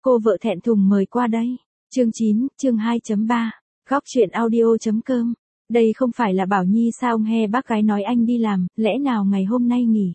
cô vợ thẹn thùng mời qua đây. Chương 9, chương 2.3. Góc truyện audio.com. Đây không phải là Bảo Nhi sao nghe bác gái nói anh đi làm, lẽ nào ngày hôm nay nghỉ?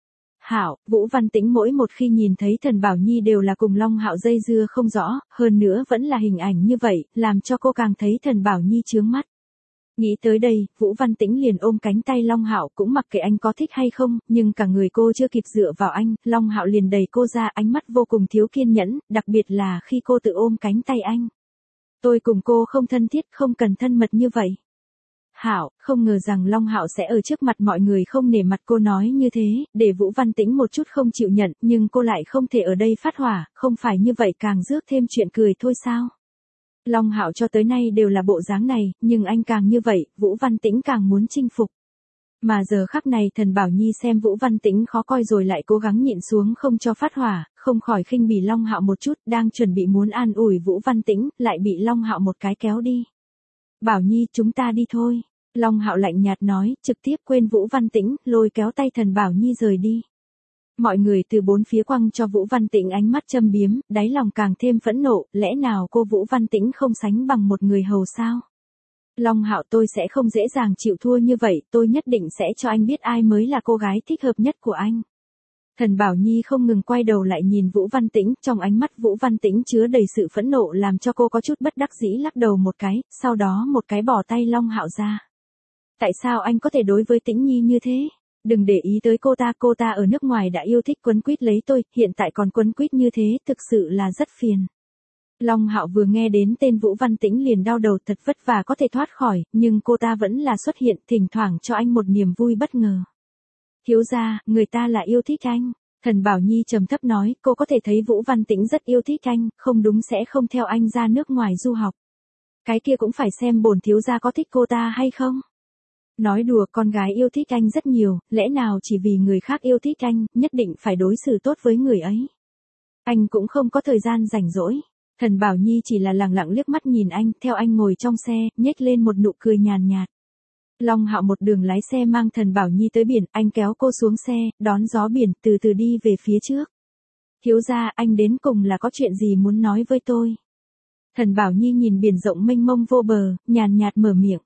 Hạo, Vũ Văn Tĩnh mỗi một khi nhìn thấy Thần Bảo Nhi đều là cùng Long Hạo dây dưa không rõ, hơn nữa vẫn là hình ảnh như vậy, làm cho cô càng thấy Thần Bảo Nhi chướng mắt. Nghĩ tới đây, Vũ Văn Tĩnh liền ôm cánh tay Long Hạo cũng mặc kệ anh có thích hay không, nhưng cả người cô chưa kịp dựa vào anh, Long Hạo liền đẩy cô ra, ánh mắt vô cùng thiếu kiên nhẫn, đặc biệt là khi cô tự ôm cánh tay anh. Tôi cùng cô không thân thiết, không cần thân mật như vậy. Hạo, không ngờ rằng Long Hạo sẽ ở trước mặt mọi người không nể mặt cô nói như thế, để Vũ Văn Tĩnh một chút không chịu nhận, nhưng cô lại không thể ở đây phát hỏa, không phải như vậy càng rước thêm chuyện cười thôi sao? Long Hạo cho tới nay đều là bộ dáng này, nhưng anh càng như vậy, Vũ Văn Tĩnh càng muốn chinh phục. Mà giờ khắc này Thần Bảo Nhi xem Vũ Văn Tĩnh khó coi rồi lại cố gắng nhịn xuống không cho phát hỏa, không khỏi khinh bỉ Long Hạo một chút, đang chuẩn bị muốn an ủi Vũ Văn Tĩnh, lại bị Long Hạo một cái kéo đi. Bảo Nhi, chúng ta đi thôi. Long Hạo lạnh nhạt nói, trực tiếp quên Vũ Văn Tĩnh, lôi kéo tay Thần Bảo Nhi rời đi. Mọi người từ bốn phía quăng cho Vũ Văn Tĩnh ánh mắt châm biếm, đáy lòng càng thêm phẫn nộ, lẽ nào cô Vũ Văn Tĩnh không sánh bằng một người hầu sao? Long Hạo, tôi sẽ không dễ dàng chịu thua như vậy, tôi nhất định sẽ cho anh biết ai mới là cô gái thích hợp nhất của anh. Thần Bảo Nhi không ngừng quay đầu lại nhìn Vũ Văn Tĩnh, trong ánh mắt Vũ Văn Tĩnh chứa đầy sự phẫn nộ làm cho cô có chút bất đắc dĩ lắc đầu một cái, sau đó một cái bỏ tay Long Hạo ra. Tại sao anh có thể đối với Tĩnh Nhi như thế? Đừng để ý tới cô ta ở nước ngoài đã yêu thích quấn quýt lấy tôi, hiện tại còn quấn quýt như thế, thực sự là rất phiền. Long Hạo vừa nghe đến tên Vũ Văn Tĩnh liền đau đầu, thật vất vả có thể thoát khỏi, nhưng cô ta vẫn là xuất hiện, thỉnh thoảng cho anh một niềm vui bất ngờ. Thiếu gia, người ta là yêu thích anh. Thần Bảo Nhi trầm thấp nói, cô có thể thấy Vũ Văn Tĩnh rất yêu thích anh, không đúng sẽ không theo anh ra nước ngoài du học. Cái kia cũng phải xem bổn thiếu gia có thích cô ta hay không. Nói đùa, con gái yêu thích anh rất nhiều, lẽ nào chỉ vì người khác yêu thích anh, nhất định phải đối xử tốt với người ấy. Anh cũng không có thời gian rảnh rỗi. Thần Bảo Nhi chỉ là lẳng lặng liếc mắt nhìn anh, theo anh ngồi trong xe, nhếch lên một nụ cười nhàn nhạt. Long Hạo một đường lái xe mang Thần Bảo Nhi tới biển, anh kéo cô xuống xe, đón gió biển, từ từ đi về phía trước. Thiếu gia, anh đến cùng là có chuyện gì muốn nói với tôi? Thần Bảo Nhi nhìn biển rộng mênh mông vô bờ, nhàn nhạt mở miệng.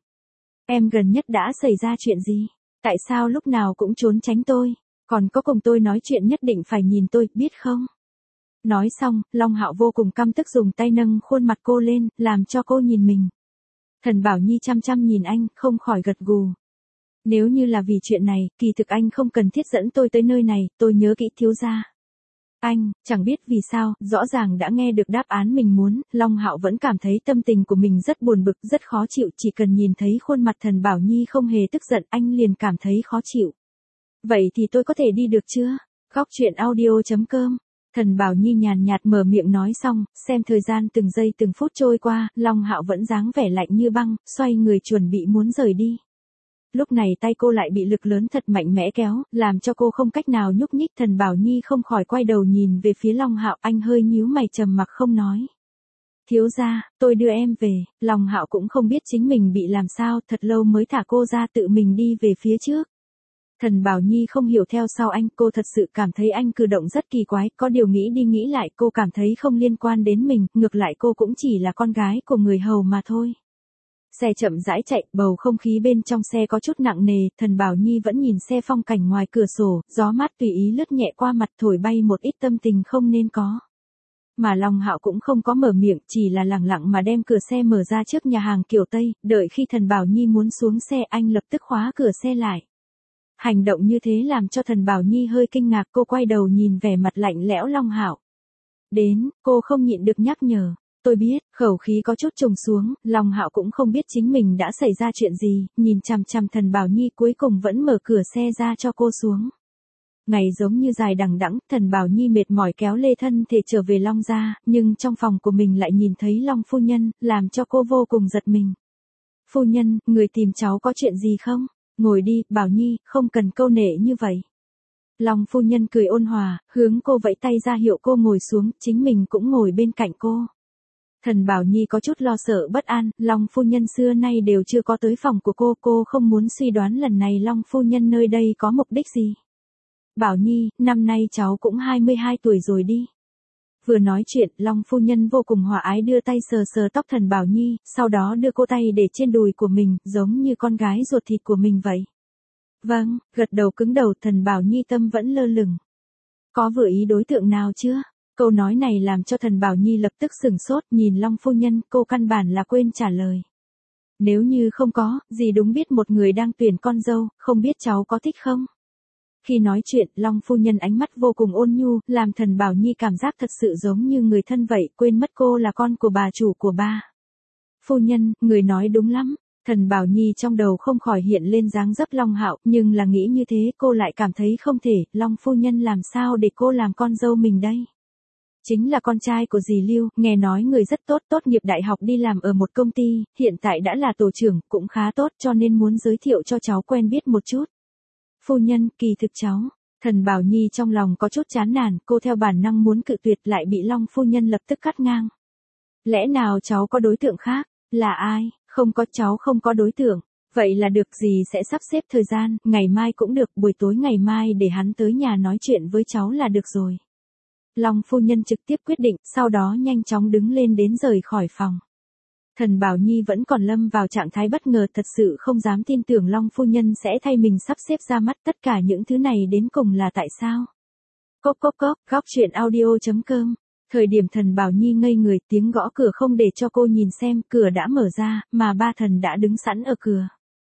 Em gần nhất đã xảy ra chuyện gì? Tại sao lúc nào cũng trốn tránh tôi? Còn có cùng tôi nói chuyện nhất định phải nhìn tôi, biết không? Nói xong, Long Hạo vô cùng căm tức dùng tay nâng khuôn mặt cô lên, làm cho cô nhìn mình. Thần Bảo Nhi chăm chăm nhìn anh, không khỏi gật gù. Nếu như là vì chuyện này, kỳ thực anh không cần thiết dẫn tôi tới nơi này, tôi nhớ kỹ thiếu gia. Anh, chẳng biết vì sao, rõ ràng đã nghe được đáp án mình muốn, Long Hạo vẫn cảm thấy tâm tình của mình rất buồn bực, rất khó chịu, chỉ cần nhìn thấy khuôn mặt Thần Bảo Nhi không hề tức giận, anh liền cảm thấy khó chịu. Vậy thì tôi có thể đi được chưa? Góc truyện audio.com. Thần Bảo Nhi nhàn nhạt mở miệng nói xong, xem thời gian từng giây từng phút trôi qua, Long Hạo vẫn dáng vẻ lạnh như băng, xoay người chuẩn bị muốn rời đi. Lúc này tay cô lại bị lực lớn thật mạnh mẽ kéo, làm cho cô không cách nào nhúc nhích. Thần Bảo Nhi không khỏi quay đầu nhìn về phía Long Hạo, anh hơi nhíu mày trầm mặc không nói. Thiếu gia, tôi đưa em về. Long Hạo cũng không biết chính mình bị làm sao, thật lâu mới thả cô ra tự mình đi về phía trước. Thần Bảo Nhi không hiểu theo sau anh, cô thật sự cảm thấy anh cử động rất kỳ quái, có điều nghĩ đi nghĩ lại cô cảm thấy không liên quan đến mình, ngược lại cô cũng chỉ là con gái của người hầu mà thôi. Xe chậm rãi chạy, bầu không khí bên trong xe có chút nặng nề, Thần Bảo Nhi vẫn nhìn xe phong cảnh ngoài cửa sổ, gió mát tùy ý lướt nhẹ qua mặt thổi bay một ít tâm tình không nên có. Mà Long Hạo cũng không có mở miệng, chỉ là lẳng lặng mà đem cửa xe mở ra trước nhà hàng kiểu Tây, đợi khi Thần Bảo Nhi muốn xuống xe anh lập tức khóa cửa xe lại. Hành động như thế làm cho Thần Bảo Nhi hơi kinh ngạc, cô quay đầu nhìn vẻ mặt lạnh lẽo Long Hạo. Đến, cô không nhịn được nhắc nhở. Tôi biết, khẩu khí có chút trùng xuống, Long Hạo cũng không biết chính mình đã xảy ra chuyện gì, nhìn chằm chằm Thần Bảo Nhi cuối cùng vẫn mở cửa xe ra cho cô xuống. Ngày giống như dài đằng đẵng, Thần Bảo Nhi mệt mỏi kéo lê thân thể trở về Long gia, nhưng trong phòng của mình lại nhìn thấy Long phu nhân, làm cho cô vô cùng giật mình. Phu nhân, người tìm cháu có chuyện gì không? Ngồi đi, Bảo Nhi, không cần câu nệ như vậy. Long phu nhân cười ôn hòa, hướng cô vẫy tay ra hiệu cô ngồi xuống, chính mình cũng ngồi bên cạnh cô. Thần Bảo Nhi có chút lo sợ bất an, Long phu nhân xưa nay đều chưa có tới phòng của cô không muốn suy đoán lần này Long phu nhân nơi đây có mục đích gì. Bảo Nhi, năm nay cháu cũng 22 tuổi rồi đi. Vừa nói chuyện, Long phu nhân vô cùng hòa ái đưa tay sờ sờ tóc Thần Bảo Nhi, sau đó đưa cô tay để trên đùi của mình, giống như con gái ruột thịt của mình vậy. Vâng, gật đầu cứng đầu, Thần Bảo Nhi tâm vẫn lơ lửng. Có vừa ý đối tượng nào chưa? Câu nói này làm cho Thần Bảo Nhi lập tức sửng sốt, nhìn Long phu nhân, cô căn bản là quên trả lời. Nếu như không có, dì đúng biết một người đang tuyển con dâu, không biết cháu có thích không? Khi nói chuyện, Long phu nhân ánh mắt vô cùng ôn nhu, làm Thần Bảo Nhi cảm giác thật sự giống như người thân vậy, quên mất cô là con của bà chủ của ba. Phu nhân, người nói đúng lắm. Thần Bảo Nhi trong đầu không khỏi hiện lên dáng dấp Long Hạo, nhưng là nghĩ như thế cô lại cảm thấy không thể, Long phu nhân làm sao để cô làm con dâu mình đây? Chính là con trai của dì Lưu, nghe nói người rất tốt, tốt nghiệp đại học đi làm ở một công ty, hiện tại đã là tổ trưởng, cũng khá tốt cho nên muốn giới thiệu cho cháu quen biết một chút. Phu nhân, kỳ thực cháu. Thần Bảo Nhi trong lòng có chút chán nản, cô theo bản năng muốn cự tuyệt lại bị Long phu nhân lập tức cắt ngang. Lẽ nào cháu có đối tượng khác? Là ai? Không có, cháu không có đối tượng. Vậy là được, dì sẽ sắp xếp thời gian, ngày mai cũng được, buổi tối ngày mai để hắn tới nhà nói chuyện với cháu là được rồi. Long phu nhân trực tiếp quyết định, sau đó nhanh chóng đứng lên đến rời khỏi phòng. Thần Bảo Nhi vẫn còn lâm vào trạng thái bất ngờ, thật sự không dám tin tưởng Long phu nhân sẽ thay mình sắp xếp ra mắt, tất cả những thứ này đến cùng là tại sao? Cốc cốc cốc, góc truyện audio.com. Thời điểm Thần Bảo Nhi ngây người, tiếng gõ cửa không để cho cô nhìn xem, cửa đã mở ra, mà ba thần đã đứng sẵn ở cửa.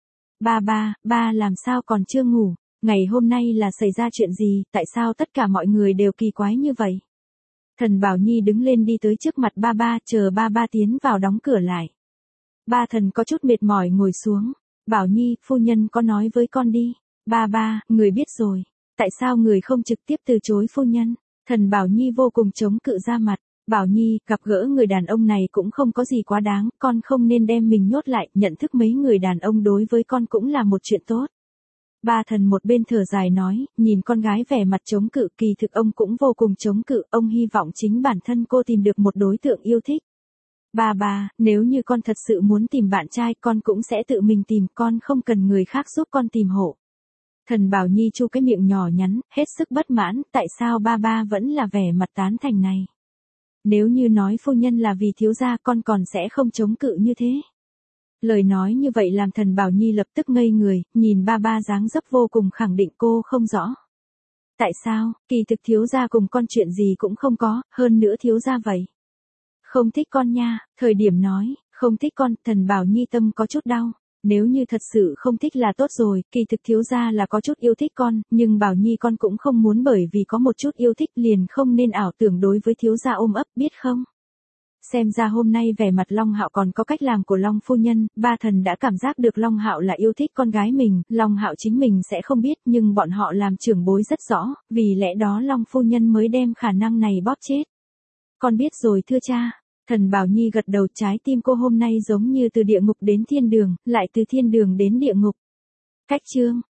Ba làm sao còn chưa ngủ? Ngày hôm nay là xảy ra chuyện gì, tại sao tất cả mọi người đều kỳ quái như vậy? Thần Bảo Nhi đứng lên đi tới trước mặt ba, chờ ba tiến vào đóng cửa lại. Ba thần có chút mệt mỏi ngồi xuống. Bảo Nhi, phu nhân có nói với con đi. Ba, người biết rồi. Tại sao người không trực tiếp từ chối phu nhân? Thần Bảo Nhi vô cùng chống cự ra mặt. Bảo Nhi, gặp gỡ người đàn ông này cũng không có gì quá đáng, con không nên đem mình nhốt lại, nhận thức mấy người đàn ông đối với con cũng là một chuyện tốt. Ba thần một bên thở dài nói, nhìn con gái vẻ mặt chống cự, kỳ thực ông cũng vô cùng chống cự, ông hy vọng chính bản thân cô tìm được một đối tượng yêu thích. Ba, nếu như con thật sự muốn tìm bạn trai, con cũng sẽ tự mình tìm, con không cần người khác giúp con tìm hộ. Thần Bảo Nhi chu cái miệng nhỏ nhắn, hết sức bất mãn, tại sao ba vẫn là vẻ mặt tán thành này. Nếu như nói phu nhân là vì thiếu gia, con còn sẽ không chống cự như thế. Lời nói như vậy làm Thần Bảo Nhi lập tức ngây người, nhìn ba dáng dấp vô cùng khẳng định, cô không rõ. Tại sao, kỳ thực thiếu gia cùng con chuyện gì cũng không có, hơn nữa thiếu gia vậy. Không thích con nha, thời điểm nói, không thích con, Thần Bảo Nhi tâm có chút đau. Nếu như thật sự không thích là tốt rồi, kỳ thực thiếu gia là có chút yêu thích con, nhưng Bảo Nhi con cũng không muốn bởi vì có một chút yêu thích liền không nên ảo tưởng đối với thiếu gia ôm ấp, biết không? Xem ra hôm nay vẻ mặt Long Hạo còn có cách làm của Long phu nhân, ba thần đã cảm giác được Long Hạo là yêu thích con gái mình, Long Hạo chính mình sẽ không biết nhưng bọn họ làm trưởng bối rất rõ, vì lẽ đó Long phu nhân mới đem khả năng này bóp chết. Con biết rồi thưa cha. Thần Bảo Nhi gật đầu, trái tim cô hôm nay giống như từ địa ngục đến thiên đường, lại từ thiên đường đến địa ngục. Cách chương.